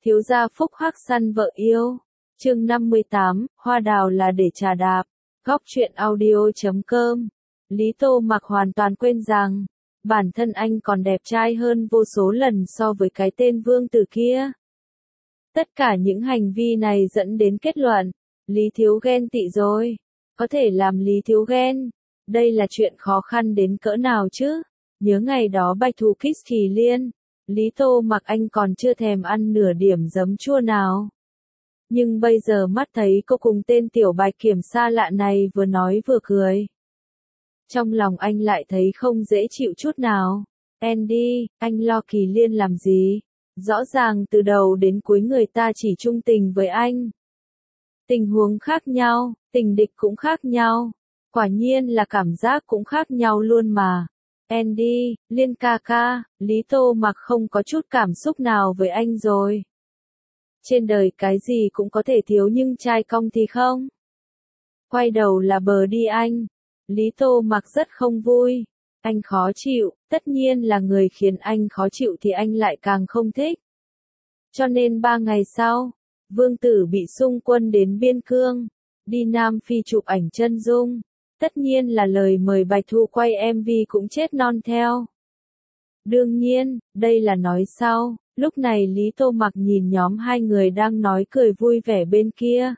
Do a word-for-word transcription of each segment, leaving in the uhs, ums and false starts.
Thiếu gia phúc hắc săn vợ yêu. Chương năm mươi tám, hoa đào là để trà đạp. Góc truyện audio chấm com. Lý Tô Mặc hoàn toàn quên rằng, bản thân anh còn đẹp trai hơn vô số lần so với cái tên vương tử kia. Tất cả những hành vi này dẫn đến kết luận, Lý Thiếu ghen tị rồi. Có thể làm Lý Thiếu ghen. Đây là chuyện khó khăn đến cỡ nào chứ? Nhớ ngày đó Bạch Thù kiss Kỳ Liên. Lý Tô Mặc anh còn chưa thèm ăn nửa điểm giấm chua nào. Nhưng bây giờ mắt thấy cô cùng tên tiểu bạch kiểm xa lạ này vừa nói vừa cười. Trong lòng anh lại thấy không dễ chịu chút nào. Andy, anh lo Kỳ Liên làm gì? Rõ ràng từ đầu đến cuối người ta chỉ trung tình với anh. Tình huống khác nhau, tình địch cũng khác nhau. Quả nhiên là cảm giác cũng khác nhau luôn mà. Andy, Liên ca ca, Lý Tô Mặc không có chút cảm xúc nào với anh rồi. Trên đời cái gì cũng có thể thiếu nhưng trai cong thì không. Quay đầu là bờ đi anh. Lý Tô Mặc rất không vui. Anh khó chịu, tất nhiên là người khiến anh khó chịu thì anh lại càng không thích. Cho nên ba ngày sau, Vương Tử bị xung quân đến Biên Cương, đi Nam Phi chụp ảnh chân dung. Tất nhiên là lời mời Bạch Thù quay em vê cũng chết non theo. Đương nhiên, đây là nói sau, lúc này Lý Tô Mặc nhìn nhóm hai người đang nói cười vui vẻ bên kia.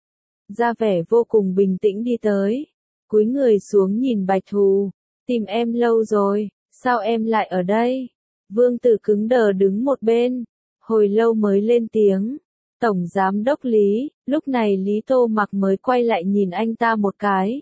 Ra vẻ vô cùng bình tĩnh đi tới, cúi người xuống nhìn Bạch Thù, tìm em lâu rồi, sao em lại ở đây? Vương Tử cứng đờ đứng một bên, hồi lâu mới lên tiếng. Tổng Giám đốc Lý, lúc này Lý Tô Mặc mới quay lại nhìn anh ta một cái.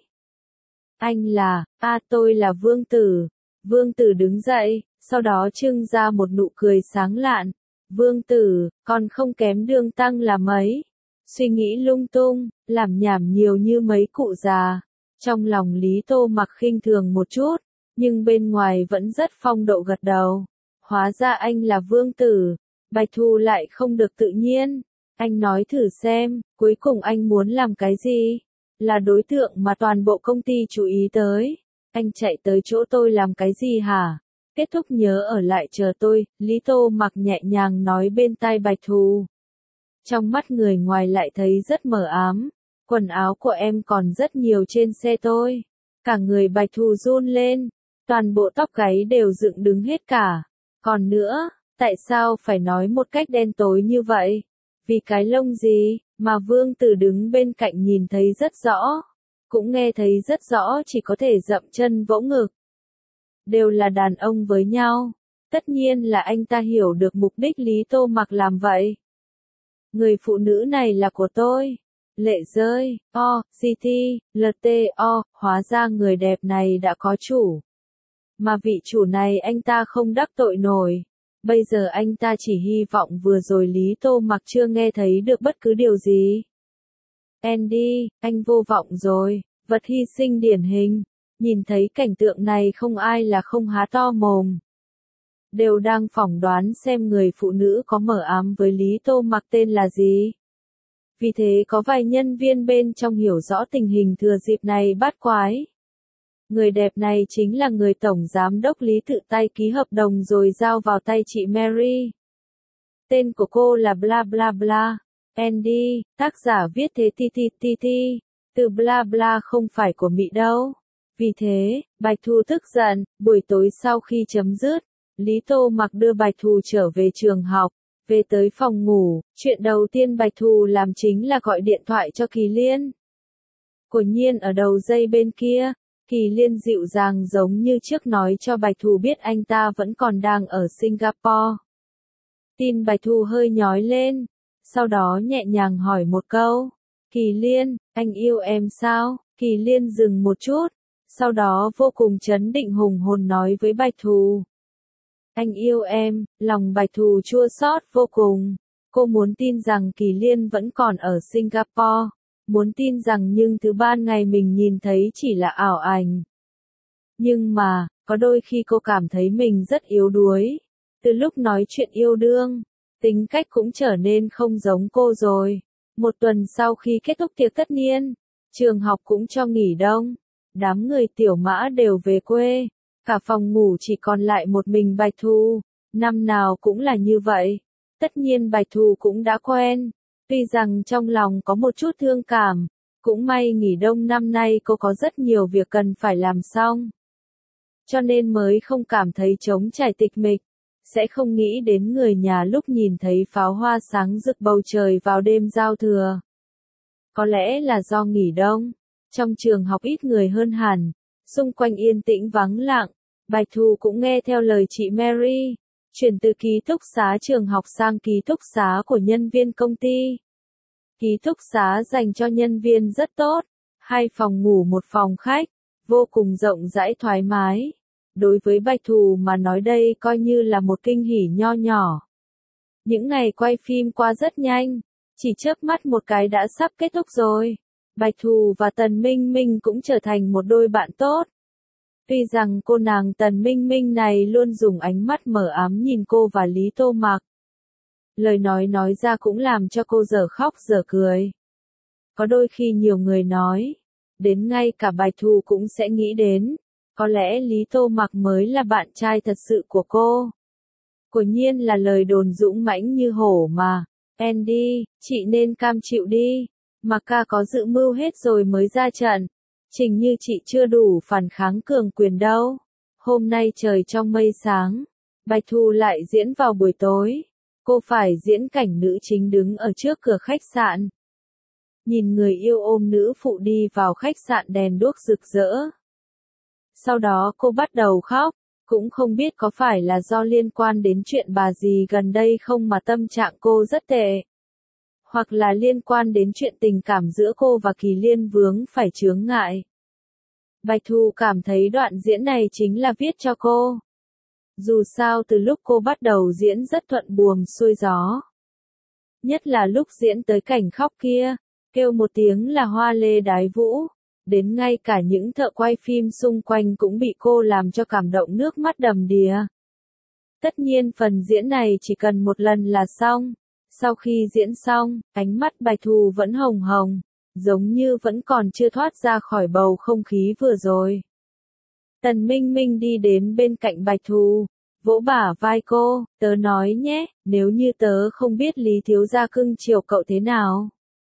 Anh là, a à, tôi là Vương Tử. Vương Tử đứng dậy, sau đó trưng ra một nụ cười sáng lạn. Vương Tử, còn không kém Đường Tăng là mấy. Suy nghĩ lung tung, làm nhảm nhiều như mấy cụ già. Trong lòng Lý Tô Mặc khinh thường một chút, nhưng bên ngoài vẫn rất phong độ gật đầu. Hóa ra anh là Vương Tử. Bạch Thù lại không được tự nhiên. Anh nói thử xem, cuối cùng anh muốn làm cái gì? Là đối tượng mà toàn bộ công ty chú ý tới. Anh chạy tới chỗ tôi làm cái gì hả? Kết thúc nhớ ở lại chờ tôi, Lý Tô Mặc nhẹ nhàng nói bên tai Bạch Thù. Trong mắt người ngoài lại thấy rất mờ ám. Quần áo của em còn rất nhiều trên xe tôi. Cả người Bạch Thù run lên. Toàn bộ tóc gáy đều dựng đứng hết cả. Còn nữa, tại sao phải nói một cách đen tối như vậy? Vì cái lông gì, mà Vương Tử đứng bên cạnh nhìn thấy rất rõ. Cũng nghe thấy rất rõ chỉ có thể dậm chân vỗ ngực. Đều là đàn ông với nhau. Tất nhiên là anh ta hiểu được mục đích Lý Tô Mặc làm vậy. Người phụ nữ này là của tôi. Lệ rơi, o, ct, lt, o, hóa ra người đẹp này đã có chủ. Mà vị chủ này anh ta không đắc tội nổi. Bây giờ anh ta chỉ hy vọng vừa rồi Lý Tô Mặc chưa nghe thấy được bất cứ điều gì. Andy, anh vô vọng rồi, vật hy sinh điển hình. Nhìn thấy cảnh tượng này không ai là không há to mồm. Đều đang phỏng đoán xem người phụ nữ có mờ ám với Lý Tô Mặc tên là gì. Vì thế có vài nhân viên bên trong hiểu rõ tình hình thừa dịp này bắt quái. Người đẹp này chính là người tổng giám đốc Lý tự tay ký hợp đồng rồi giao vào tay chị Mary. Tên của cô là bla bla bla. Andy, tác giả viết thế ti ti ti ti. Từ bla bla không phải của Mỹ đâu. Vì thế, Bạch Thù tức giận, buổi tối sau khi chấm dứt, Lý Tô Mặc đưa Bạch Thù trở về trường học, về tới phòng ngủ, chuyện đầu tiên Bạch Thù làm chính là gọi điện thoại cho Kỳ Liên. Quả nhiên ở đầu dây bên kia, Kỳ Liên dịu dàng giống như trước nói cho Bạch Thù biết anh ta vẫn còn đang ở Singapore. Tin Bạch Thù hơi nhói lên, sau đó nhẹ nhàng hỏi một câu. Kỳ Liên, anh yêu em sao? Kỳ Liên dừng một chút, sau đó vô cùng trấn định hùng hồn nói với Bạch Thù. Anh yêu em, lòng Bạch Thù chua xót vô cùng. Cô muốn tin rằng Kỳ Liên vẫn còn ở Singapore. Muốn tin rằng nhưng thứ ban ngày mình nhìn thấy chỉ là ảo ảnh. Nhưng mà, có đôi khi cô cảm thấy mình rất yếu đuối. Từ lúc nói chuyện yêu đương, tính cách cũng trở nên không giống cô rồi. Một tuần sau khi kết thúc tiệc tất niên, trường học cũng cho nghỉ đông. Đám người Tiểu Mã đều về quê. Cả phòng ngủ chỉ còn lại một mình Bạch Thù. Năm nào cũng là như vậy. Tất nhiên Bạch Thù cũng đã quen, tuy rằng trong lòng có một chút thương cảm, cũng may nghỉ đông năm nay cô có rất nhiều việc cần phải làm xong. Cho nên mới không cảm thấy trống trải tịch mịch, sẽ không nghĩ đến người nhà lúc nhìn thấy pháo hoa sáng rực bầu trời vào đêm giao thừa. Có lẽ là do nghỉ đông, trong trường học ít người hơn hẳn, xung quanh yên tĩnh vắng lặng, Bạch Thù cũng nghe theo lời chị Mary, chuyển từ ký túc xá trường học sang ký túc xá của nhân viên công ty. Ký túc xá dành cho nhân viên rất tốt, hai phòng ngủ một phòng khách, vô cùng rộng rãi thoải mái. Đối với Bạch Thù mà nói đây coi như là một kinh hỉ nho nhỏ. Những ngày quay phim qua rất nhanh, chỉ chớp mắt một cái đã sắp kết thúc rồi. Bạch Thù và Tần Minh Minh cũng trở thành một đôi bạn tốt. Tuy rằng cô nàng Tần Minh Minh này luôn dùng ánh mắt mờ ám nhìn cô và Lý Tô Mặc. Lời nói nói ra cũng làm cho cô dở khóc dở cười. Có đôi khi nhiều người nói, đến ngay cả Bạch Thù cũng sẽ nghĩ đến, có lẽ Lý Tô Mặc mới là bạn trai thật sự của cô. Quả nhiên là lời đồn dũng mãnh như hổ mà. Andy, chị nên cam chịu đi. Mặc ca có dự mưu hết rồi mới ra trận. Trình như chị chưa đủ phản kháng cường quyền đâu. Hôm nay trời trong mây sáng. Bạch Thù lại diễn vào buổi tối. Cô phải diễn cảnh nữ chính đứng ở trước cửa khách sạn. Nhìn người yêu ôm nữ phụ đi vào khách sạn đèn đuốc rực rỡ. Sau đó cô bắt đầu khóc, cũng không biết có phải là do liên quan đến chuyện bà dì gần đây không mà tâm trạng cô rất tệ. Hoặc là liên quan đến chuyện tình cảm giữa cô và Kỳ Liên vướng phải chướng ngại. Bạch Thù cảm thấy đoạn diễn này chính là viết cho cô. Dù sao từ lúc cô bắt đầu diễn rất thuận buồm xuôi gió. Nhất là lúc diễn tới cảnh khóc kia, kêu một tiếng là hoa lê đái vũ. Đến ngay cả những thợ quay phim xung quanh cũng bị cô làm cho cảm động nước mắt đầm đìa. Tất nhiên phần diễn này chỉ cần một lần là xong. Sau khi diễn xong, ánh mắt Bạch Thù vẫn hồng hồng, giống như vẫn còn chưa thoát ra khỏi bầu không khí vừa rồi. Tần Minh Minh đi đến bên cạnh Bạch Thù, vỗ bả vai cô, tớ nói nhé, nếu như tớ không biết Lý thiếu gia cưng chiều cậu thế nào.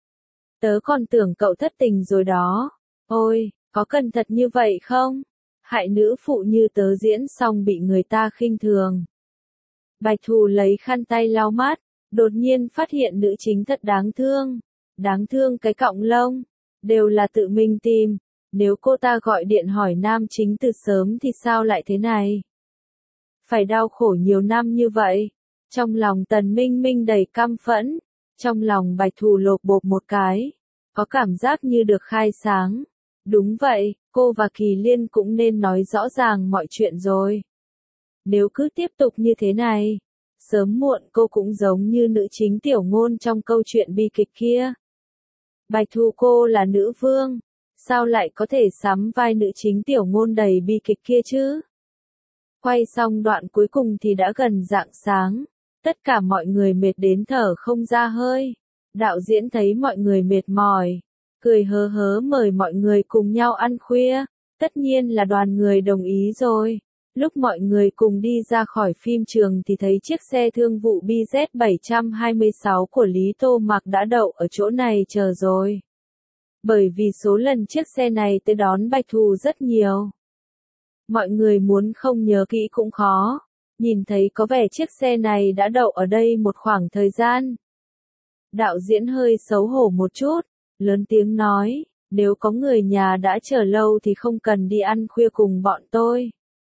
Tớ còn tưởng cậu thất tình rồi đó. Ôi, có cần thật như vậy không? Hại nữ phụ như tớ diễn xong bị người ta khinh thường. Bạch Thù lấy khăn tay lau mắt, đột nhiên phát hiện nữ chính thật đáng thương. Đáng thương cái cọng lông, đều là tự mình tìm. Nếu cô ta gọi điện hỏi nam chính từ sớm thì sao lại thế này? Phải đau khổ nhiều năm như vậy. Trong lòng Tần Minh Minh đầy căm phẫn, trong lòng Bạch Thù lột bột một cái, có cảm giác như được khai sáng. Đúng vậy, cô và Kỳ Liên cũng nên nói rõ ràng mọi chuyện rồi. Nếu cứ tiếp tục như thế này, sớm muộn cô cũng giống như nữ chính Tiểu Ngôn trong câu chuyện bi kịch kia. Bạch Thù cô là nữ vương, sao lại có thể sắm vai nữ chính Tiểu Ngôn đầy bi kịch kia chứ? Quay xong đoạn cuối cùng thì đã gần rạng sáng, tất cả mọi người mệt đến thở không ra hơi. Đạo diễn thấy mọi người mệt mỏi, cười hớ hớ mời mọi người cùng nhau ăn khuya, tất nhiên là đoàn người đồng ý rồi. Lúc mọi người cùng đi ra khỏi phim trường thì thấy chiếc xe thương vụ B Z bảy hai sáu của Lý Tô Mặc đã đậu ở chỗ này chờ rồi. Bởi vì số lần chiếc xe này tới đón Bạch Thù rất nhiều. Mọi người muốn không nhớ kỹ cũng khó, nhìn thấy có vẻ chiếc xe này đã đậu ở đây một khoảng thời gian. Đạo diễn hơi xấu hổ một chút, lớn tiếng nói, nếu có người nhà đã chờ lâu thì không cần đi ăn khuya cùng bọn tôi.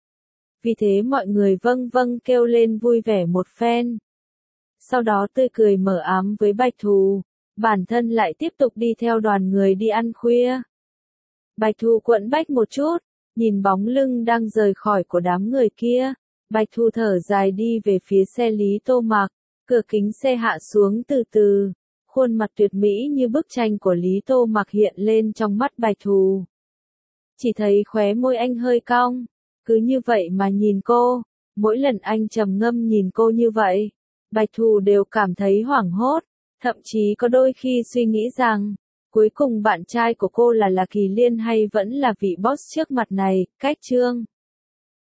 Vì thế mọi người vâng vâng kêu lên vui vẻ một phen. Sau đó tươi cười mở ám với Bạch Thù, bản thân lại tiếp tục đi theo đoàn người đi ăn khuya. Bạch Thù quẫn bách một chút, nhìn bóng lưng đang rời khỏi của đám người kia, Bạch Thù thở dài đi về phía xe Lý Tô Mặc, cửa kính xe hạ xuống từ từ, khuôn mặt tuyệt mỹ như bức tranh của Lý Tô Mặc hiện lên trong mắt Bạch Thù. Chỉ thấy khóe môi anh hơi cong, cứ như vậy mà nhìn cô, mỗi lần anh trầm ngâm nhìn cô như vậy, Bạch Thù đều cảm thấy hoảng hốt, thậm chí có đôi khi suy nghĩ rằng, cuối cùng bạn trai của cô là là Kỳ Liên hay vẫn là vị boss trước mặt này, cách Trương.